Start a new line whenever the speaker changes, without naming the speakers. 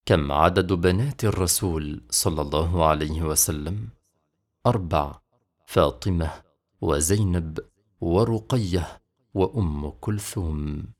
كم عدد بنات الرسول صلى الله عليه وسلم؟ 4: فاطمة وزينب ورقية وأم كلثوم.